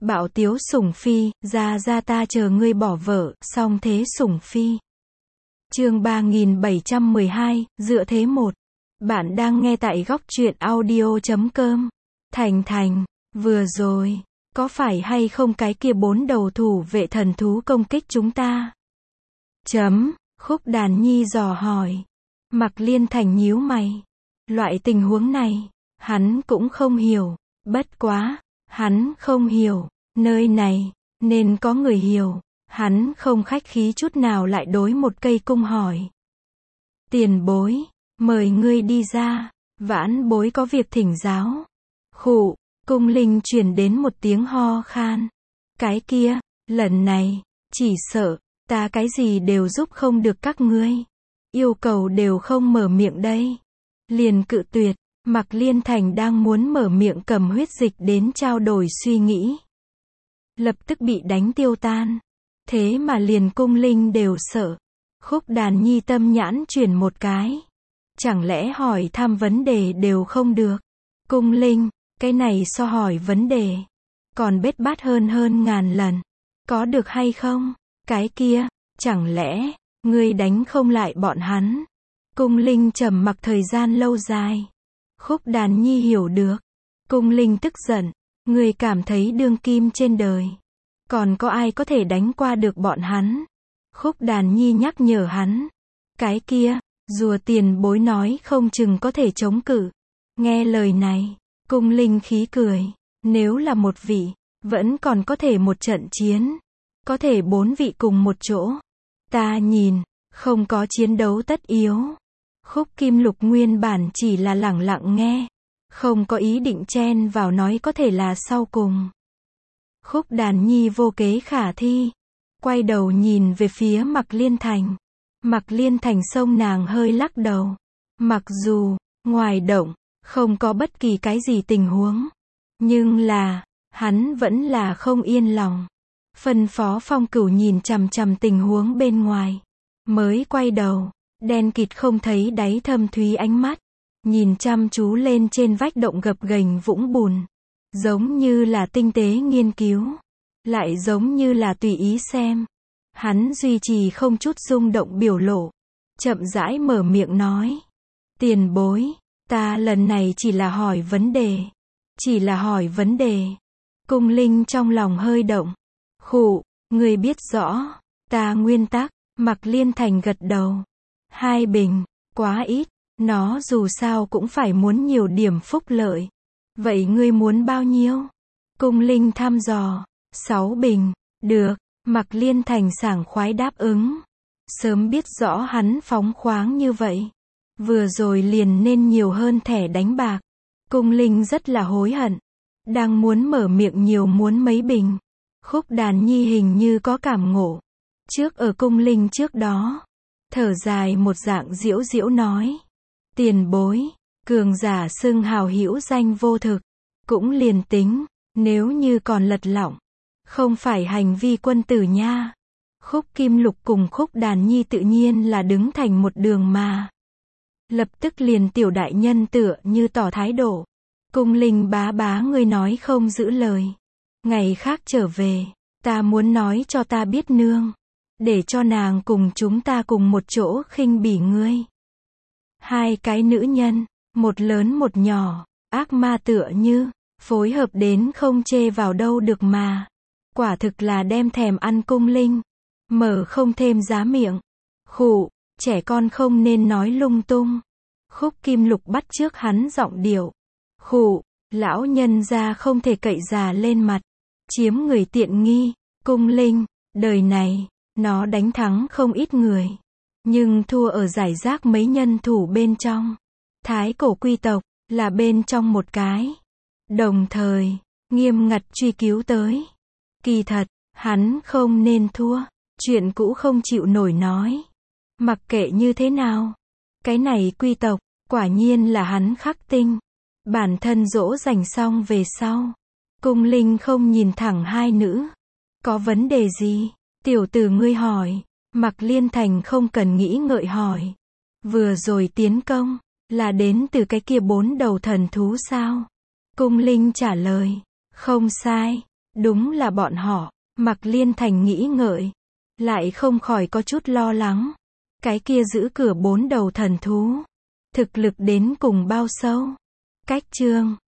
Bạo tiếu sủng phi, ra ta chờ ngươi bỏ vợ, song thế sủng phi. Chương 3712, dựa thế 1. Bạn đang nghe tại góc truyện audio.com. Thành, vừa rồi, có phải hay không cái kia 4 đầu thủ vệ thần thú công kích chúng ta? Khúc Đàn Nhi dò hỏi. Mạc Liên Thành nhíu mày. Loại tình huống này, hắn cũng không hiểu. Bất quá, hắn không hiểu. Nơi này, nên có người hiểu. Hắn không khách khí chút nào lại đối một cây cung hỏi. Tiền bối, mời ngươi đi ra. Vãn bối có việc thỉnh giáo. Khụ, cung linh truyền đến một tiếng ho khan. Cái kia, lần này, chỉ sợ, ta cái gì đều giúp không được các ngươi. Yêu cầu đều không mở miệng đây. Liền cự tuyệt. Mạc Liên Thành đang muốn mở miệng cầm huyết dịch đến trao đổi suy nghĩ. Lập tức bị đánh tiêu tan. Thế mà liền cung linh đều sợ. Khúc Đàn Nhi tâm nhãn chuyển một cái. Chẳng lẽ hỏi thăm vấn đề đều không được. Cung linh, cái này so hỏi vấn đề. Còn bết bát hơn ngàn lần. Có được hay không? Cái kia, chẳng lẽ, ngươi đánh không lại bọn hắn? Cung linh trầm mặc thời gian lâu dài. Khúc Đàn Nhi hiểu được. Cung linh tức giận. Ngươi cảm thấy đương kim trên đời. Còn có ai có thể đánh qua được bọn hắn? Khúc Đàn Nhi nhắc nhở hắn. Cái kia, rùa tiền bối nói không chừng có thể chống cự. Nghe lời này, cung linh khí cười. Nếu là một vị, vẫn còn có thể một trận chiến. Có thể 4 vị cùng một chỗ. Ta nhìn, không có chiến đấu tất yếu. Khúc Kim Lục nguyên bản chỉ là lẳng lặng nghe. Không có ý định chen vào nói có thể là sau cùng. Khúc Đàn Nhi vô kế khả thi. Quay đầu nhìn về phía Mạc Liên Thành. Mạc Liên Thành xông nàng hơi lắc đầu. Mặc dù, ngoài động, không có bất kỳ cái gì tình huống. Nhưng là, hắn vẫn là không yên lòng. Phân phó Phong Cửu nhìn chằm chằm tình huống bên ngoài. Mới quay đầu, đen kịt không thấy đáy thâm thúy ánh mắt. Nhìn chăm chú lên trên vách động gập ghềnh vũng bùn. Giống như là tinh tế nghiên cứu. Lại giống như là tùy ý xem. Hắn duy trì không chút rung động biểu lộ. Chậm rãi mở miệng nói. Tiền bối, ta lần này chỉ là hỏi vấn đề. Chỉ là hỏi vấn đề. Cung linh trong lòng hơi động. Khụ, người biết rõ. Ta nguyên tắc. Mạc Liên Thành gật đầu. 2 bình, quá ít. Nó dù sao cũng phải muốn nhiều điểm phúc lợi. Vậy ngươi muốn bao nhiêu? Cung linh thăm dò. 6 bình. Được. Mạc Liên Thành sảng khoái đáp ứng. Sớm biết rõ hắn phóng khoáng như vậy. Vừa rồi liền nên nhiều hơn thẻ đánh bạc. Cung linh rất là hối hận. Đang muốn mở miệng nhiều muốn mấy bình. Khúc Đàn Nhi hình như có cảm ngộ. Trước ở cung linh trước đó. Thở dài một dạng diễu diễu nói. Tiền bối, cường giả xưng hào hữu danh vô thực. Cũng liền tính, nếu như còn lật lọng. Không phải hành vi quân tử nha. Khúc Kim Lục cùng Khúc Đàn Nhi tự nhiên là đứng thành một đường mà. Lập tức liền tiểu đại nhân tựa như tỏ thái độ. Cung linh bá ngươi nói không giữ lời. Ngày khác trở về, ta muốn nói cho ta biết nương. Để cho nàng cùng chúng ta cùng một chỗ khinh bỉ ngươi. 2 cái nữ nhân, một lớn một nhỏ, ác ma tựa như, phối hợp đến không chê vào đâu được mà. Quả thực là đem thèm ăn cung linh. Mở không thêm giá miệng. Khụ, trẻ con không nên nói lung tung. Khúc Kim Lục bắt chước hắn giọng điệu. Khụ, lão nhân gia không thể cậy già lên mặt. Chiếm người tiện nghi. Cung linh, đời này, nó đánh thắng không ít người. Nhưng thua ở giải rác mấy nhân thủ bên trong. Thái cổ quy tộc, là bên trong một cái. Đồng thời, nghiêm ngặt truy cứu tới. Kỳ thật, hắn không nên thua. Chuyện cũ không chịu nổi nói. Mặc kệ như thế nào. Cái này quy tộc, quả nhiên là hắn khắc tinh. Bản thân dỗ dành xong về sau. Cung linh không nhìn thẳng 2 nữ. Có vấn đề gì? Tiểu tử ngươi hỏi. Mạc Liên Thành không cần nghĩ ngợi hỏi. Vừa rồi tiến công, là đến từ cái kia 4 đầu thần thú sao? Cung linh trả lời. Không sai. Đúng là bọn họ. Mạc Liên Thành nghĩ ngợi. Lại không khỏi có chút lo lắng. Cái kia giữ cửa 4 đầu thần thú. Thực lực đến cùng bao sâu? Cách chương